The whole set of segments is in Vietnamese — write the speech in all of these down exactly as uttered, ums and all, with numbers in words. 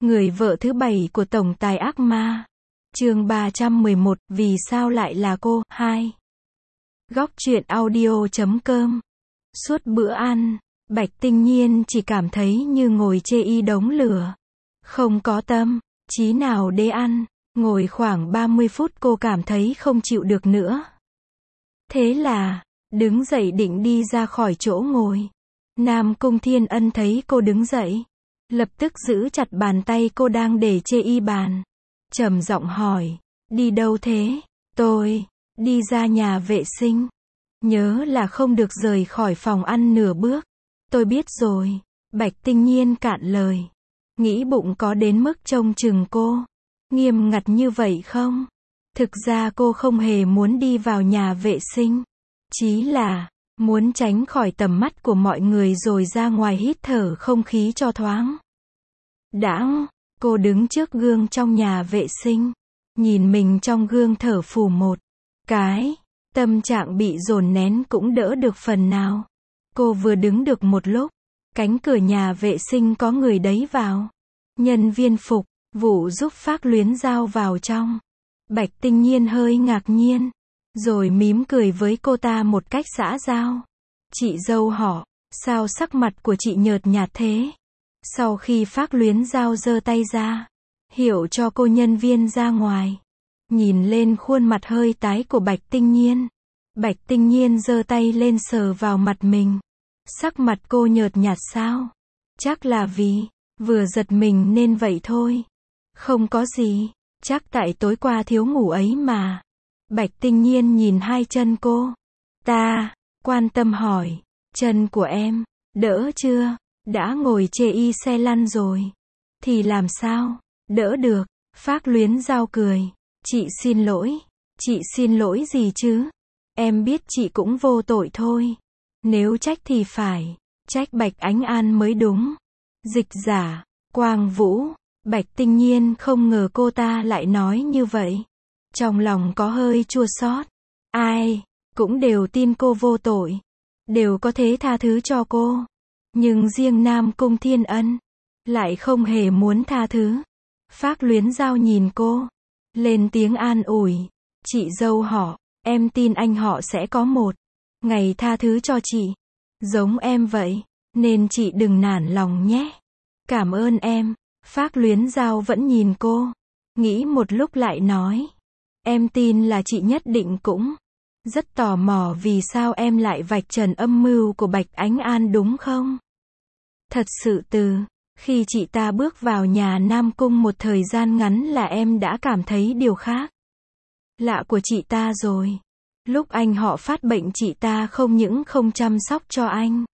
Người vợ thứ bảy của tổng tài ác ma. Chương ba trăm mười một, vì sao lại là cô? hai. Góc truyện audio chấm com. Suốt bữa ăn, Bạch Tinh Nhiên chỉ cảm thấy như ngồi chê y đống lửa. Không có tâm trí nào để ăn. Ngồi khoảng ba mươi phút cô cảm thấy không chịu được nữa. Thế là, đứng dậy định đi ra khỏi chỗ ngồi. Nam Cung Thiên Ân thấy cô đứng dậy, lập tức giữ chặt bàn tay cô đang để chê y bàn. Trầm giọng hỏi, đi đâu thế? Tôi, đi ra nhà vệ sinh. Nhớ là không được rời khỏi phòng ăn nửa bước. Tôi biết rồi. Bạch Tinh Nhiên cạn lời. Nghĩ bụng có đến mức trông chừng cô nghiêm ngặt như vậy không? Thực ra cô không hề muốn đi vào nhà vệ sinh. Chỉ là, muốn tránh khỏi tầm mắt của mọi người rồi ra ngoài hít thở không khí cho thoáng. Đãng, cô đứng trước gương trong nhà vệ sinh. Nhìn mình trong gương thở phù một cái. Tâm trạng bị dồn nén cũng đỡ được phần nào. Cô vừa đứng được một lúc. Cánh cửa nhà vệ sinh có người đấy vào. Nhân viên phục vụ giúp Phác Luyến Giao vào trong. Bạch Tinh Nhiên hơi ngạc nhiên. Rồi mím cười với cô ta một cách xã giao. Chị dâu họ, sao sắc mặt của chị nhợt nhạt thế? Sau khi Phác Luyến Giao giơ tay ra, hiệu cho cô nhân viên ra ngoài. Nhìn lên khuôn mặt hơi tái của Bạch Tinh Nhiên. Bạch Tinh Nhiên giơ tay lên sờ vào mặt mình. Sắc mặt cô nhợt nhạt sao? Chắc là vì vừa giật mình nên vậy thôi. Không có gì, chắc tại tối qua thiếu ngủ ấy mà. Bạch Tinh Nhiên nhìn hai chân cô. Ta, quan tâm hỏi, chân của em, đỡ chưa? Đã ngồi chê y xe lăn rồi. Thì làm sao? Đỡ được. Phác Luyến Giao cười. Chị xin lỗi. Chị xin lỗi gì chứ? Em biết chị cũng vô tội thôi. Nếu trách thì phải trách Bạch Ánh An mới đúng. Dịch giả, Quang Vũ. Bạch Tinh Nhiên không ngờ cô ta lại nói như vậy. Trong lòng có hơi chua xót. Ai cũng đều tin cô vô tội, đều có thể tha thứ cho cô. Nhưng riêng Nam Cung Thiên Ân lại không hề muốn tha thứ. Phác Luyến Giao nhìn cô, lên tiếng an ủi. Chị dâu họ, em tin anh họ sẽ có một ngày tha thứ cho chị. Giống em vậy, nên chị đừng nản lòng nhé. Cảm ơn em. Phác Luyến Giao vẫn nhìn cô, nghĩ một lúc lại nói. Em tin là chị nhất định cũng rất tò mò vì sao em lại vạch trần âm mưu của Bạch Ánh An đúng không? Thật sự từ khi chị ta bước vào nhà Nam Cung một thời gian ngắn là em đã cảm thấy điều khác lạ của chị ta rồi. Lúc anh họ phát bệnh chị ta không những không chăm sóc cho anh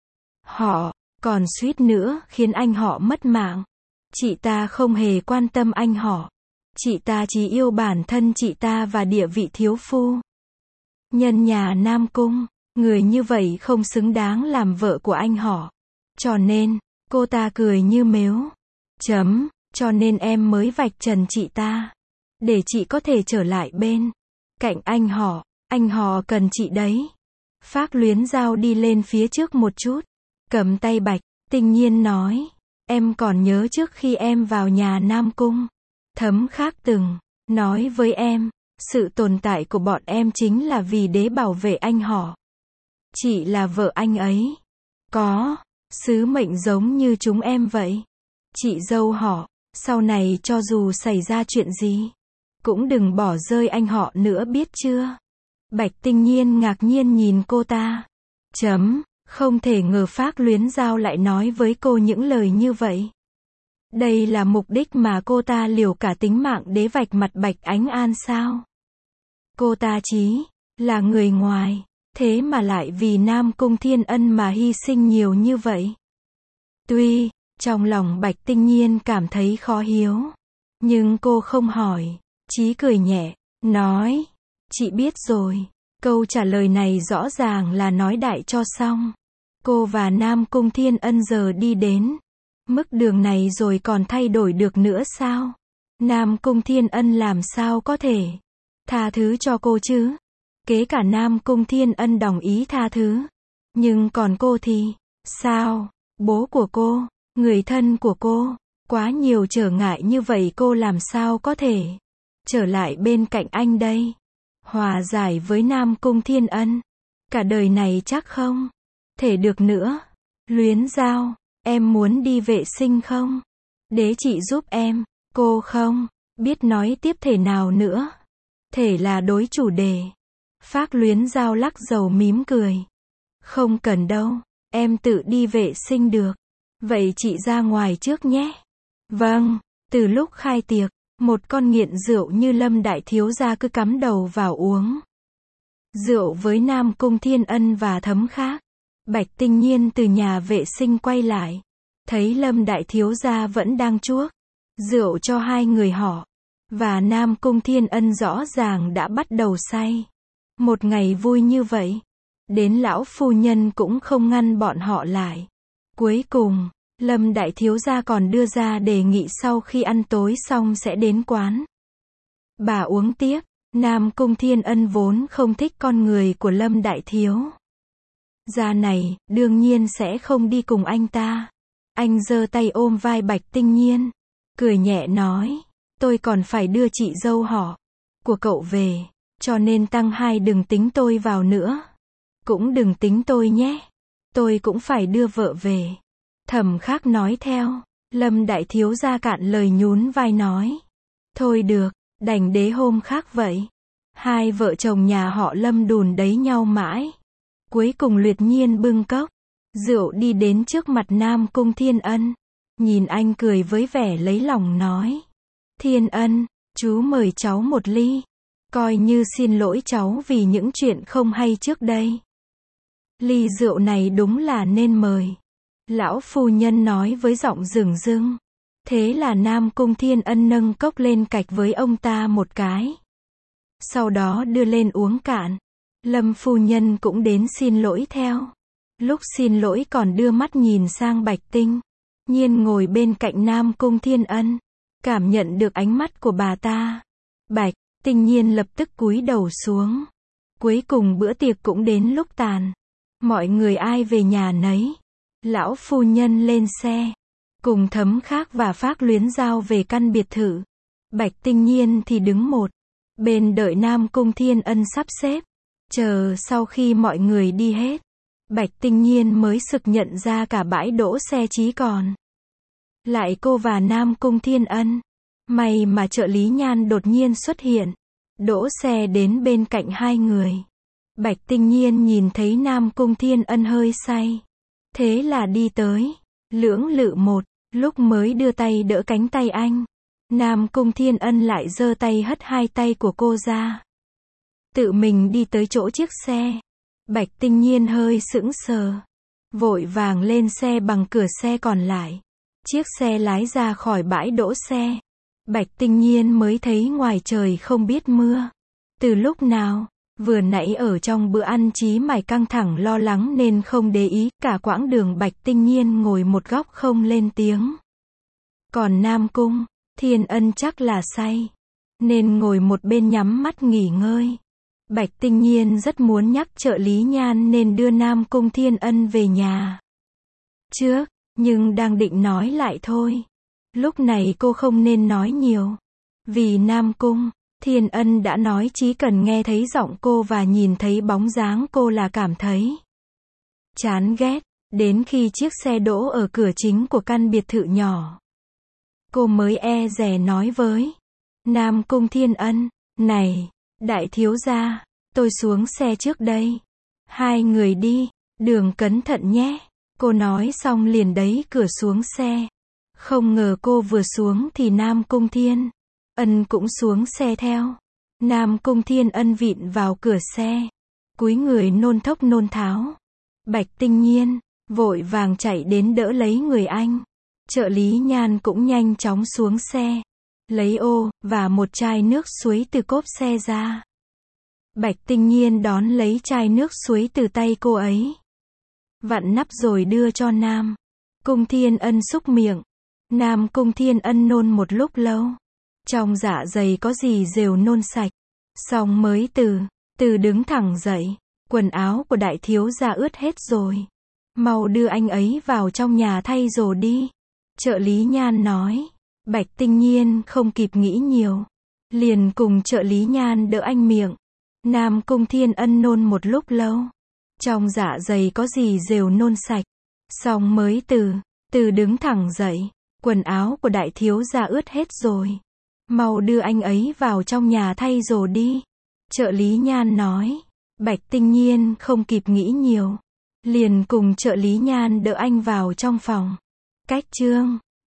họ, còn suýt nữa khiến anh họ mất mạng. Chị ta không hề quan tâm anh họ. Chị ta chỉ yêu bản thân chị ta và địa vị thiếu phu nhân nhà Nam Cung. Người như vậy không xứng đáng làm vợ của anh họ. Cho nên, cô ta cười như mếu. Chấm, cho nên em mới vạch trần chị ta. Để chị có thể trở lại bên cạnh anh họ. Anh họ cần chị đấy. Phác Luyến Giao đi lên phía trước một chút. Cầm tay Bạch Tinh Nhiên nói. Em còn nhớ trước khi em vào nhà Nam Cung, Thấm Khác từng nói với em, sự tồn tại của bọn em chính là vì để bảo vệ anh họ. Chị là vợ anh ấy, có sứ mệnh giống như chúng em vậy. Chị dâu họ, sau này cho dù xảy ra chuyện gì, cũng đừng bỏ rơi anh họ nữa biết chưa? Bạch Tinh Nhiên ngạc nhiên nhìn cô ta. Chấm, không thể ngờ Phác Luyến Giao lại nói với cô những lời như vậy. Đây là mục đích mà cô ta liều cả tính mạng để vạch mặt Bạch Ánh An sao? Cô ta chỉ là người ngoài, thế mà lại vì Nam Cung Thiên Ân mà hy sinh nhiều như vậy. Tuy, trong lòng Bạch Tinh Nhiên cảm thấy khó hiếu, nhưng cô không hỏi, chỉ cười nhẹ, nói, chị biết rồi. Câu trả lời này rõ ràng là nói đại cho xong. Cô và Nam Cung Thiên Ân giờ đi đến mức đường này rồi còn thay đổi được nữa sao? Nam Cung Thiên Ân làm sao có thể tha thứ cho cô chứ? Kể cả Nam Cung Thiên Ân đồng ý tha thứ. Nhưng còn cô thì sao? Bố của cô, người thân của cô, Quá nhiều trở ngại như vậy cô làm sao có thể trở lại bên cạnh anh đây? Hòa giải với Nam Cung Thiên Ân. Cả đời này chắc không thể được nữa. Luyến Giao, em muốn đi vệ sinh không? Để chị giúp em. Cô không biết nói tiếp thể nào nữa. Thể là đối chủ đề. Phác Luyến Giao lắc đầu mím cười. Không cần đâu, em tự đi vệ sinh được. Vậy chị ra ngoài trước nhé. Vâng, từ lúc khai tiệc, một con nghiện rượu như Lâm đại thiếu gia cứ cắm đầu vào uống rượu với Nam Cung Thiên Ân và Thấm Khác. Bạch Tinh Nhiên từ nhà vệ sinh quay lại, thấy Lâm đại thiếu gia vẫn đang chuốc rượu cho hai người họ, và Nam Cung Thiên Ân rõ ràng đã bắt đầu say. Một ngày vui như vậy, đến lão phu nhân cũng không ngăn bọn họ lại. Cuối cùng, Lâm đại thiếu gia còn đưa ra đề nghị sau khi ăn tối xong sẽ đến quán bà uống tiếp. Nam Cung Thiên Ân vốn không thích con người của Lâm đại thiếu gia này, đương nhiên sẽ không đi cùng anh ta. Anh giơ tay ôm vai Bạch Tinh Nhiên, cười nhẹ nói, tôi còn phải đưa chị dâu họ của cậu về, cho nên tăng hai đừng tính tôi vào nữa. Cũng đừng tính tôi nhé, tôi cũng phải đưa vợ về. Thẩm Khác nói theo. Lâm đại thiếu gia cạn lời nhún vai nói, thôi được, đành đế hôm khác vậy. Hai vợ chồng nhà họ Lâm đùn đẩy nhau mãi. Cuối cùng Luyệt Nhiên bưng cốc rượu đi đến trước mặt Nam Cung Thiên Ân, nhìn anh cười với vẻ lấy lòng nói, Thiên Ân, chú mời cháu một ly, coi như xin lỗi cháu vì những chuyện không hay trước đây. Ly rượu này đúng là nên mời. Lão phu nhân nói với giọng dửng dưng. Thế là Nam Cung Thiên Ân nâng cốc lên cạch với ông ta một cái, sau đó đưa lên uống cạn. Lâm phu nhân cũng đến xin lỗi theo. Lúc xin lỗi còn đưa mắt nhìn sang Bạch Tinh Nhiên ngồi bên cạnh Nam Cung Thiên Ân, cảm nhận được ánh mắt của bà ta. Bạch Tinh Nhiên lập tức cúi đầu xuống. Cuối cùng bữa tiệc cũng đến lúc tàn. Mọi người ai về nhà nấy. Lão phu nhân lên xe, cùng Thấm Khác và Phác Luyến Giao về căn biệt thự. Bạch Tinh Nhiên thì đứng một bên đợi Nam Cung Thiên Ân sắp xếp. Chờ sau khi mọi người đi hết, Bạch Tinh Nhiên mới sực nhận ra cả bãi đỗ xe chỉ còn lại cô và Nam Cung Thiên Ân. May mà trợ lý Nhan đột nhiên xuất hiện, đỗ xe đến bên cạnh hai người. Bạch Tinh Nhiên nhìn thấy Nam Cung Thiên Ân hơi say, thế là đi tới, lưỡng lự một lúc mới đưa tay đỡ cánh tay anh. Nam Cung Thiên Ân lại giơ tay hất hai tay của cô ra, tự mình đi tới chỗ chiếc xe. Bạch Tinh Nhiên hơi sững sờ, vội vàng lên xe bằng cửa xe còn lại. Chiếc xe lái ra khỏi bãi đỗ xe. Bạch Tinh Nhiên mới thấy ngoài trời không biết mưa từ lúc nào. Vừa nãy ở trong bữa ăn Chí Mải căng thẳng lo lắng nên không để ý. Cả quãng đường Bạch Tinh Nhiên ngồi một góc không lên tiếng. Còn Nam Cung Thiên Ân chắc là say, nên ngồi một bên nhắm mắt nghỉ ngơi. Bạch Tinh Nhiên rất muốn nhắc trợ lý Nhan nên đưa Nam Cung Thiên Ân về nhà trước, nhưng đang định nói lại thôi. Lúc này cô không nên nói nhiều, vì Nam Cung Thiên Ân đã nói chỉ cần nghe thấy giọng cô và nhìn thấy bóng dáng cô là cảm thấy chán ghét. Đến khi chiếc xe đỗ ở cửa chính của căn biệt thự nhỏ, cô mới e dè nói với Nam Cung Thiên Ân, này, đại thiếu gia, tôi xuống xe trước đây. Hai người đi, đường cẩn thận nhé. Cô nói xong liền đẩy cửa xuống xe. Không ngờ cô vừa xuống thì Nam Cung Thiên Ân cũng xuống xe theo. Nam Cung Thiên Ân vịn vào cửa xe, cúi người nôn thốc nôn tháo. Bạch Tinh Nhiên vội vàng chạy đến đỡ lấy người anh. Trợ lý Nhan cũng nhanh chóng xuống xe, lấy ô và một chai nước suối từ cốp xe ra. Bạch Tinh Nhiên đón lấy chai nước suối từ tay cô ấy, vặn nắp rồi đưa cho Nam Cung Thiên Ân xúc miệng. Nam Cung Thiên Ân nôn một lúc lâu, trong dạ dày có gì rều nôn sạch, xong mới từ từ đứng thẳng dậy. Quần áo của đại thiếu gia ướt hết rồi, mau đưa anh ấy vào trong nhà thay đồ đi. Trợ lý Nhan nói. Bạch Tinh Nhiên không kịp nghĩ nhiều. Liền cùng trợ lý Nhan đỡ anh miệng. Nam Cung Thiên Ân nôn một lúc lâu. Trong dạ dày có gì rều nôn sạch. Xong mới từ, từ đứng thẳng dậy. Quần áo của đại thiếu gia ướt hết rồi. Mau đưa anh ấy vào trong nhà thay đồ đi. Trợ lý Nhan nói. Bạch Tinh Nhiên không kịp nghĩ nhiều. Liền cùng trợ lý Nhan đỡ anh vào trong phòng. Cách chương